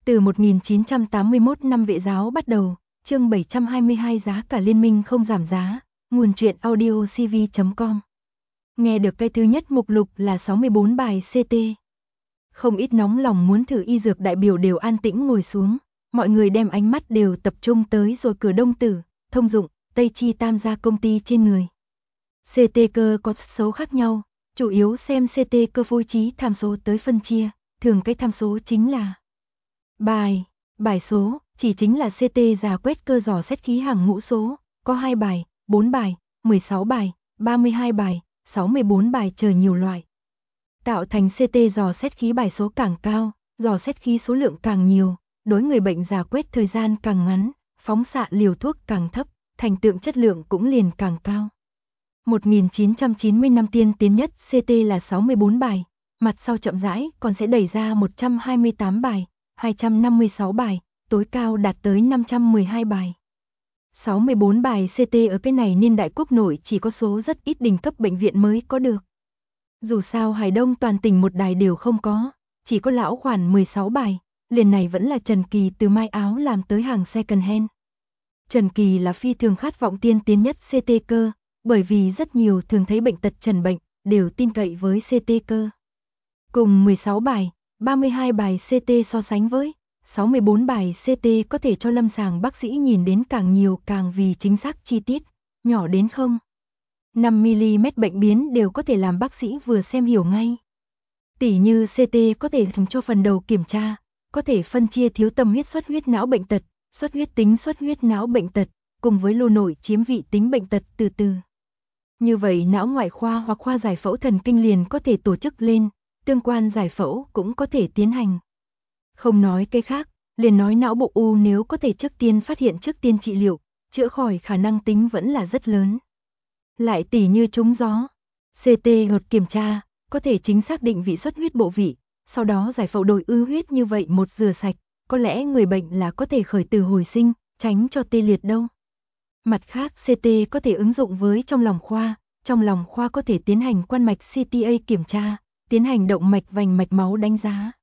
Từ 1981 năm Vệ giáo bắt đầu, chương 722 giá cả liên minh không giảm giá, nguồn truyện audio cv.com. Nghe được cái thứ nhất mục lục là 64 bài CT. Không ít nóng lòng muốn thử y dược đại biểu đều an tĩnh ngồi xuống, mọi người đem ánh mắt đều tập trung tới rồi Cửa Đông Tử, Thông Dụng, Tây Chi tam gia công ty trên người. CT cơ có số khác nhau, chủ yếu xem CT cơ phối trí tham số tới phân chia, thường cái tham số chính là bài số, chỉ chính là CT rà quét cơ dò xét khí hàng ngũ số, có 2 bài, 4 bài, 16 bài, 32 bài, 64 bài chờ nhiều loại. Tạo thành CT dò xét khí bài số càng cao, dò xét khí số lượng càng nhiều, đối người bệnh rà quét thời gian càng ngắn, phóng xạ liều thuốc càng thấp, thành tượng chất lượng cũng liền càng cao. 1990 năm tiên tiến nhất CT là 64 bài, mặt sau chậm rãi còn sẽ đẩy ra 128 bài, 256 bài, tối cao đạt tới 512 bài. 64 bài CT ở cái này niên đại quốc nội chỉ có số rất ít đỉnh cấp bệnh viện mới có được. Dù sao Hải Đông toàn tỉnh một đài đều không có, chỉ có lão khoản 16 bài, liền này vẫn là Trần Kỳ từ mai áo làm tới hàng second hand. Trần Kỳ là phi thường khát vọng tiên tiến nhất CT cơ, bởi vì rất nhiều thường thấy bệnh tật trần bệnh, đều tin cậy với CT cơ. Cùng 16 bài, 32 bài CT so sánh với 64 bài CT có thể cho lâm sàng bác sĩ nhìn đến càng nhiều càng vì chính xác chi tiết, nhỏ đến 0,5mm bệnh biến đều có thể làm bác sĩ vừa xem hiểu ngay. Tỉ như CT có thể dùng cho phần đầu kiểm tra, có thể phân chia thiếu tâm huyết xuất huyết não bệnh tật, xuất huyết tính xuất huyết não bệnh tật, cùng với lô nội chiếm vị tính bệnh tật từ từ. Như vậy não ngoại khoa hoặc khoa giải phẫu thần kinh liền có thể tổ chức lên, tương quan giải phẫu cũng có thể tiến hành. Không nói cái khác, liền nói não bộ u nếu có thể trước tiên phát hiện trước tiên trị liệu, chữa khỏi khả năng tính vẫn là rất lớn. Lại tỉ như trúng gió, CT hoặc kiểm tra, có thể chính xác định vị xuất huyết bộ vị, sau đó giải phẫu đổi ứ huyết như vậy một rửa sạch, có lẽ người bệnh là có thể khởi từ hồi sinh, tránh cho tê liệt đâu. Mặt khác CT có thể ứng dụng với trong lòng khoa có thể tiến hành quan mạch CTA kiểm tra, tiến hành động mạch vành mạch máu đánh giá.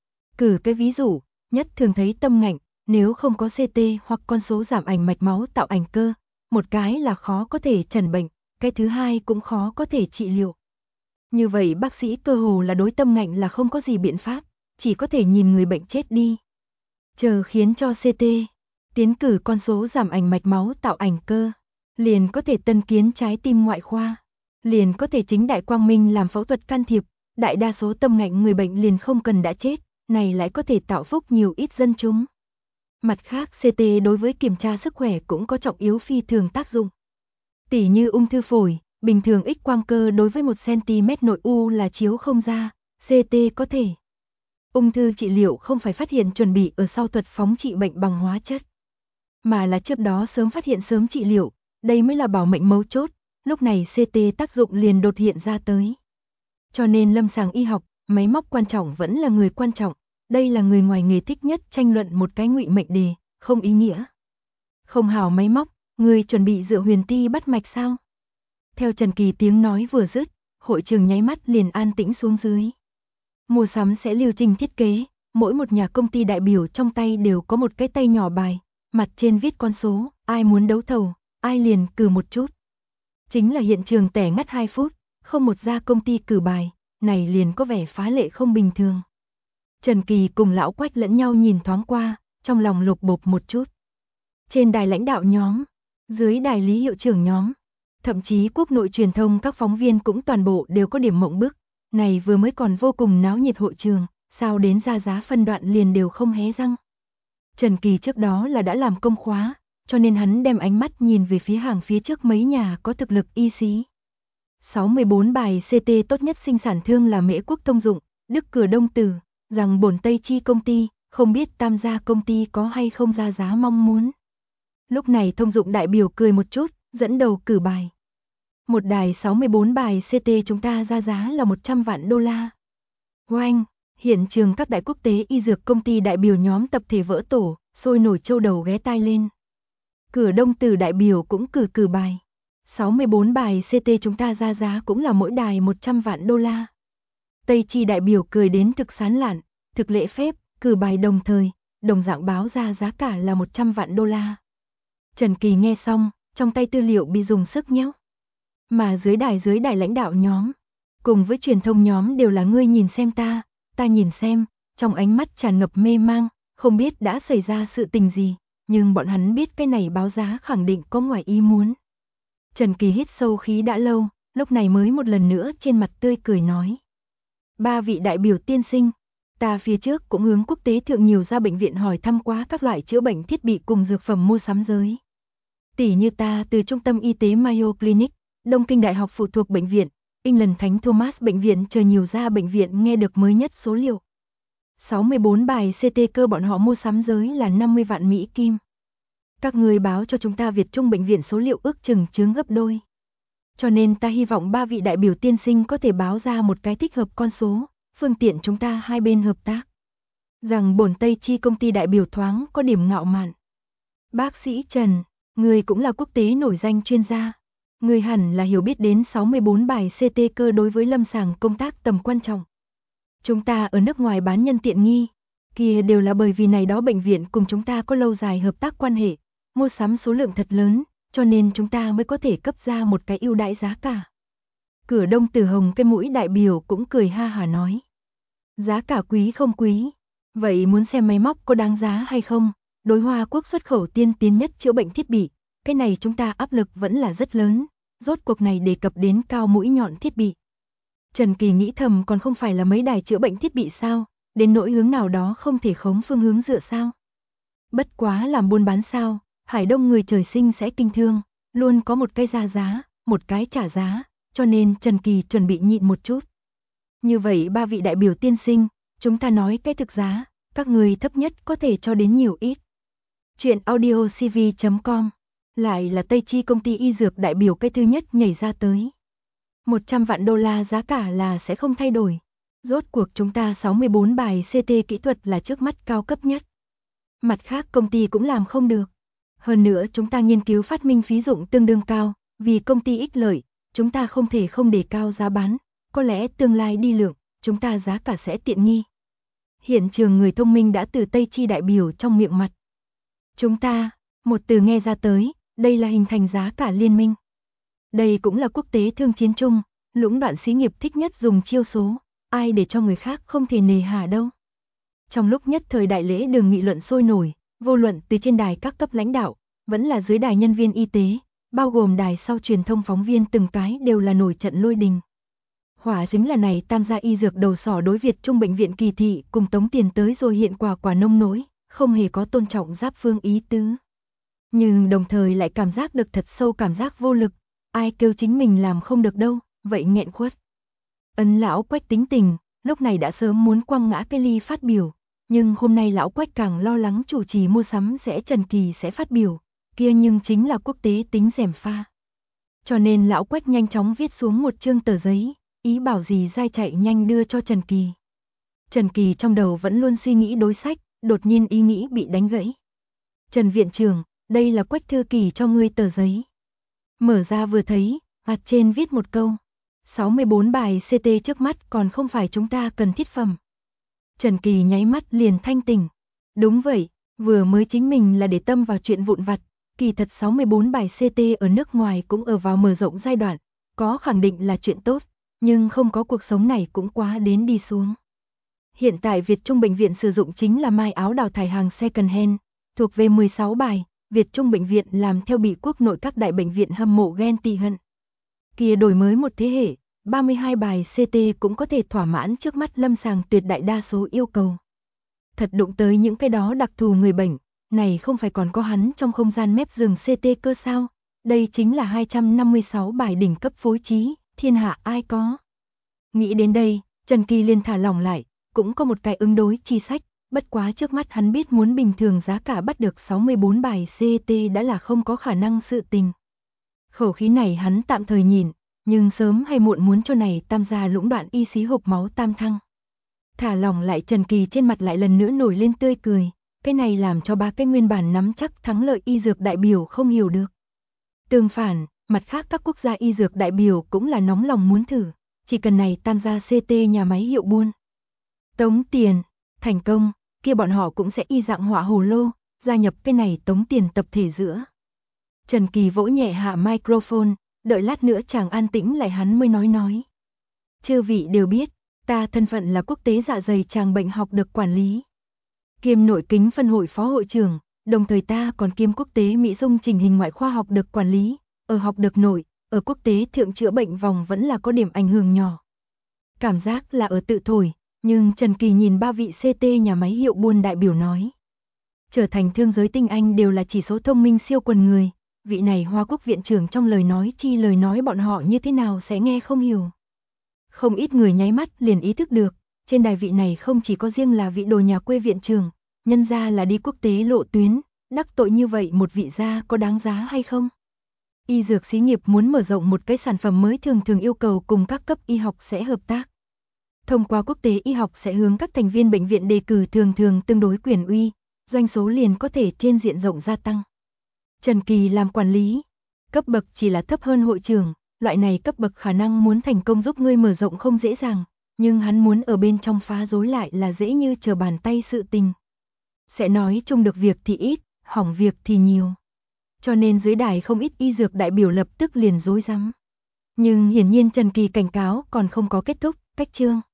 Cử cái ví dụ, nhất thường thấy tâm ngạnh, nếu không có CT hoặc con số giảm ảnh mạch máu tạo ảnh cơ, một cái là khó có thể chẩn bệnh, cái thứ hai cũng khó có thể trị liệu. Như vậy bác sĩ cơ hồ là đối tâm ngạnh là không có gì biện pháp, chỉ có thể nhìn người bệnh chết đi. Chờ khiến cho CT tiến cử con số giảm ảnh mạch máu tạo ảnh cơ, liền có thể tân kiến trái tim ngoại khoa, liền có thể chính đại quang minh làm phẫu thuật can thiệp, đại đa số tâm ngạnh người bệnh liền không cần đã chết, này lại có thể tạo phúc nhiều ít dân chúng. Mặt khác CT đối với kiểm tra sức khỏe cũng có trọng yếu phi thường tác dụng. Tỉ như ung thư phổi, bình thường X quang cơ đối với 1cm nội u là chiếu không ra, CT có thể. Ung thư trị liệu không phải phát hiện chuẩn bị ở sau thuật phóng trị bệnh bằng hóa chất, mà là trước đó sớm phát hiện sớm trị liệu, đây mới là bảo mệnh mấu chốt, lúc này CT tác dụng liền đột hiện ra tới. Cho nên lâm sàng y học, máy móc quan trọng vẫn là người quan trọng, đây là người ngoài nghề thích nhất tranh luận một cái ngụy mệnh đề, không ý nghĩa. Không hảo máy móc, người chuẩn bị dựa huyền ti bắt mạch sao? Theo Trần Kỳ tiếng nói vừa dứt, hội trường nháy mắt liền an tĩnh xuống dưới. Mua sắm sẽ lưu trình thiết kế, mỗi một nhà công ty đại biểu trong tay đều có một cái tay nhỏ bài, mặt trên viết con số, ai muốn đấu thầu, ai liền cử một chút. Chính là hiện trường tẻ ngắt 2 phút, không một gia công ty cử bài, này liền có vẻ phá lệ không bình thường. Trần Kỳ cùng lão Quách lẫn nhau nhìn thoáng qua, trong lòng lục bộp một chút. Trên đài lãnh đạo nhóm, dưới đài lý hiệu trưởng nhóm, thậm chí quốc nội truyền thông các phóng viên cũng toàn bộ đều có điểm mộng bức, này vừa mới còn vô cùng náo nhiệt hội trường, sao đến ra giá phân đoạn liền đều không hé răng. Trần Kỳ trước đó là đã làm công khóa, cho nên hắn đem ánh mắt nhìn về phía hàng phía trước mấy nhà có thực lực y xí. 64 bài CT tốt nhất sinh sản thương là Mễ Quốc Thông Dụng, Đức Cửa Đông Tử, rằng bổn Tây Chi công ty, không biết tam gia công ty có hay không ra giá mong muốn. Lúc này Thông Dụng đại biểu cười một chút, dẫn đầu cử bài. Một đài 64 bài CT chúng ta ra giá là 100 vạn đô la. Oanh, hiện trường các đại quốc tế y dược công ty đại biểu nhóm tập thể vỡ tổ, sôi nổi châu đầu ghé tai lên. Cửa Đông Tử đại biểu cũng cử bài. 64 bài CT chúng ta ra giá cũng là mỗi đài 100 vạn đô la. Tây Chi đại biểu cười đến thực sán lạn, thực lễ phép, cử bài đồng thời, đồng dạng báo ra giá cả là 100 vạn đô la. Trần Kỳ nghe xong, trong tay tư liệu bị dùng sức nhéo. Mà dưới đài lãnh đạo nhóm, cùng với truyền thông nhóm đều là ngươi nhìn xem ta nhìn xem, trong ánh mắt tràn ngập mê mang, không biết đã xảy ra sự tình gì, nhưng bọn hắn biết cái này báo giá khẳng định có ngoài ý muốn. Trần Kỳ hít sâu khí đã lâu, lúc này mới một lần nữa trên mặt tươi cười nói. 3 vị đại biểu tiên sinh, ta phía trước cũng hướng quốc tế thượng nhiều ra bệnh viện hỏi thăm quá các loại chữa bệnh thiết bị cùng dược phẩm mua sắm giới. Tỷ như ta từ trung tâm y tế Mayo Clinic, Đông Kinh Đại học phụ thuộc bệnh viện, England Thánh Thomas bệnh viện chờ nhiều ra bệnh viện nghe được mới nhất số liệu. 64 bài CT cơ bọn họ mua sắm giới là 50 vạn Mỹ Kim. Các người báo cho chúng ta Việt Trung bệnh viện số liệu ước chừng chướng gấp đôi. Cho nên ta hy vọng 3 vị đại biểu tiên sinh có thể báo ra một cái thích hợp con số, phương tiện chúng ta hai bên hợp tác. Rằng bổn Tây Chi công ty đại biểu thoáng có điểm ngạo mạn. Bác sĩ Trần, người cũng là quốc tế nổi danh chuyên gia. Người hẳn là hiểu biết đến 64 bài CT cơ đối với lâm sàng công tác tầm quan trọng. Chúng ta ở nước ngoài bán nhân tiện nghi, kia đều là bởi vì này đó bệnh viện cùng chúng ta có lâu dài hợp tác quan hệ, mua sắm số lượng thật lớn, cho nên chúng ta mới có thể cấp ra một cái ưu đãi giá cả. Cửa Đông Tử Hồng cái mũi đại biểu cũng cười ha hả nói. Giá cả quý không quý, vậy muốn xem máy móc có đáng giá hay không, đối Hoa Quốc xuất khẩu tiên tiến nhất chữa bệnh thiết bị, cái này chúng ta áp lực vẫn là rất lớn, rốt cuộc này đề cập đến cao mũi nhọn thiết bị. Trần Kỳ nghĩ thầm còn không phải là mấy đài chữa bệnh thiết bị sao, đến nỗi hướng nào đó không thể khống phương hướng dựa sao. Bất quá làm buôn bán sao, Hải Đông người trời sinh sẽ kinh thương, luôn có một cái ra giá, một cái trả giá, cho nên Trần Kỳ chuẩn bị nhịn một chút. Như vậy 3 vị đại biểu tiên sinh, chúng ta nói cái thực giá, các người thấp nhất có thể cho đến nhiều ít. Chuyện audiocv.com, lại là Tây Chi công ty y dược đại biểu cái thứ nhất nhảy ra tới. 100 vạn đô la giá cả là sẽ không thay đổi. Rốt cuộc chúng ta 64 bài CT kỹ thuật là trước mắt cao cấp nhất. Mặt khác công ty cũng làm không được. Hơn nữa chúng ta nghiên cứu phát minh phí dụng tương đương cao, vì công ty ích lợi, chúng ta không thể không đề cao giá bán, có lẽ tương lai đi lượng, chúng ta giá cả sẽ tiện nghi. Hiện trường người thông minh đã từ Tây Chi đại biểu trong miệng mặt. Chúng ta, một từ nghe ra tới, đây là hình thành giá cả liên minh. Đây cũng là quốc tế thương chiến chung, lũng đoạn xí nghiệp thích nhất dùng chiêu số, ai để cho người khác không thể nề hà đâu. Trong lúc nhất thời đại lễ đường nghị luận sôi nổi, vô luận từ trên đài các cấp lãnh đạo, vẫn là dưới đài nhân viên y tế, bao gồm đài sau truyền thông phóng viên từng cái đều là nổi trận lôi đình. Hỏa chính là này tam gia y dược đầu sỏ đối Việt Trung bệnh viện kỳ thị cùng tống tiền tới rồi hiện quả nông nỗi, không hề có tôn trọng giáp phương ý tứ. Nhưng đồng thời lại cảm giác được thật sâu cảm giác vô lực, ai kêu chính mình làm không được đâu, vậy nghẹn khuất. Ân lão Quách tính tình, lúc này đã sớm muốn quăng ngã cái ly phát biểu, nhưng hôm nay lão Quách càng lo lắng chủ trì mua sắm sẽ Trần Kỳ sẽ phát biểu, kia nhưng chính là quốc tế tính gièm pha. Cho nên lão Quách nhanh chóng viết xuống một chương tờ giấy, ý bảo gì dai chạy nhanh đưa cho Trần Kỳ. Trần Kỳ trong đầu vẫn luôn suy nghĩ đối sách, đột nhiên ý nghĩ bị đánh gãy. Trần viện trưởng, đây là Quách thư kỳ cho ngươi tờ giấy. Mở ra vừa thấy, mặt trên viết một câu. 64 bài CT trước mắt còn không phải chúng ta cần thiết phẩm. Trần Kỳ nháy mắt liền thanh tỉnh. Đúng vậy, vừa mới chính mình là để tâm vào chuyện vụn vặt. Kỳ thật 64 bài CT ở nước ngoài cũng ở vào mở rộng giai đoạn. Có khẳng định là chuyện tốt, nhưng không có cuộc sống này cũng quá đến đi xuống. Hiện tại Việt Trung bệnh viện sử dụng chính là mai áo đào thải hàng second hand, thuộc về 16 bài. Việt Trung bệnh viện làm theo bị quốc nội các đại bệnh viện hâm mộ ghen tị hận. Kia đổi mới một thế hệ, 32 bài CT cũng có thể thỏa mãn trước mắt lâm sàng tuyệt đại đa số yêu cầu. Thật đụng tới những cái đó đặc thù người bệnh, này không phải còn có hắn trong không gian mép giường CT cơ sao? Đây chính là 256 bài đỉnh cấp phối trí, thiên hạ ai có. Nghĩ đến đây, Trần Kỳ liền thả lỏng lại, cũng có một cái ứng đối chi sách. Bất quá trước mắt hắn biết muốn bình thường giá cả bắt được 64 bài CT đã là không có khả năng sự tình. Khẩu khí này hắn tạm thời nhìn, nhưng sớm hay muộn muốn cho này tam gia lũng đoạn y xí hộp máu tam thăng. Thả lỏng lại Trần Kỳ trên mặt lại lần nữa nổi lên tươi cười, cái này làm cho ba cái nguyên bản nắm chắc thắng lợi y dược đại biểu không hiểu được. Tương phản, mặt khác các quốc gia y dược đại biểu cũng là nóng lòng muốn thử, chỉ cần này tam gia CT nhà máy hiệu buôn. Tống tiền, thành công, kia bọn họ cũng sẽ y dạng họa hồ lô, gia nhập cái này tống tiền tập thể giữa. Trần Kỳ vỗ nhẹ hạ microphone, đợi lát nữa chàng an tĩnh lại hắn mới nói. Chư vị đều biết, ta thân phận là quốc tế dạ dày tràng bệnh học được quản lý. Kiêm nội kính phân hội phó hội trưởng, đồng thời ta còn kiêm quốc tế Mỹ dung trình hình ngoại khoa học được quản lý, ở học được nội, ở quốc tế thượng chữa bệnh vòng vẫn là có điểm ảnh hưởng nhỏ. Cảm giác là ở tự thổi, nhưng Trần Kỳ nhìn ba vị CT nhà máy hiệu buôn đại biểu nói. Trở thành thương giới tinh anh đều là chỉ số thông minh siêu quần người, vị này Hoa Quốc viện trưởng trong lời nói bọn họ như thế nào sẽ nghe không hiểu. Không ít người nháy mắt liền ý thức được, trên đài vị này không chỉ có riêng là vị đồ nhà quê viện trưởng, nhân ra là đi quốc tế lộ tuyến, đắc tội như vậy một vị gia có đáng giá hay không? Y dược xí nghiệp muốn mở rộng một cái sản phẩm mới thường yêu cầu cùng các cấp y học sẽ hợp tác. Thông qua quốc tế y học sẽ hướng các thành viên bệnh viện đề cử thường tương đối quyền uy, doanh số liền có thể trên diện rộng gia tăng. Trần Kỳ làm quản lý, cấp bậc chỉ là thấp hơn hội trưởng, loại này cấp bậc khả năng muốn thành công giúp ngươi mở rộng không dễ dàng, nhưng hắn muốn ở bên trong phá rối lại là dễ như trở bàn tay sự tình. Sẽ nói chung được việc thì ít, hỏng việc thì nhiều. Cho nên dưới đài không ít y dược đại biểu lập tức liền rối rắm. Nhưng hiển nhiên Trần Kỳ cảnh cáo còn không có kết thúc, cách chương.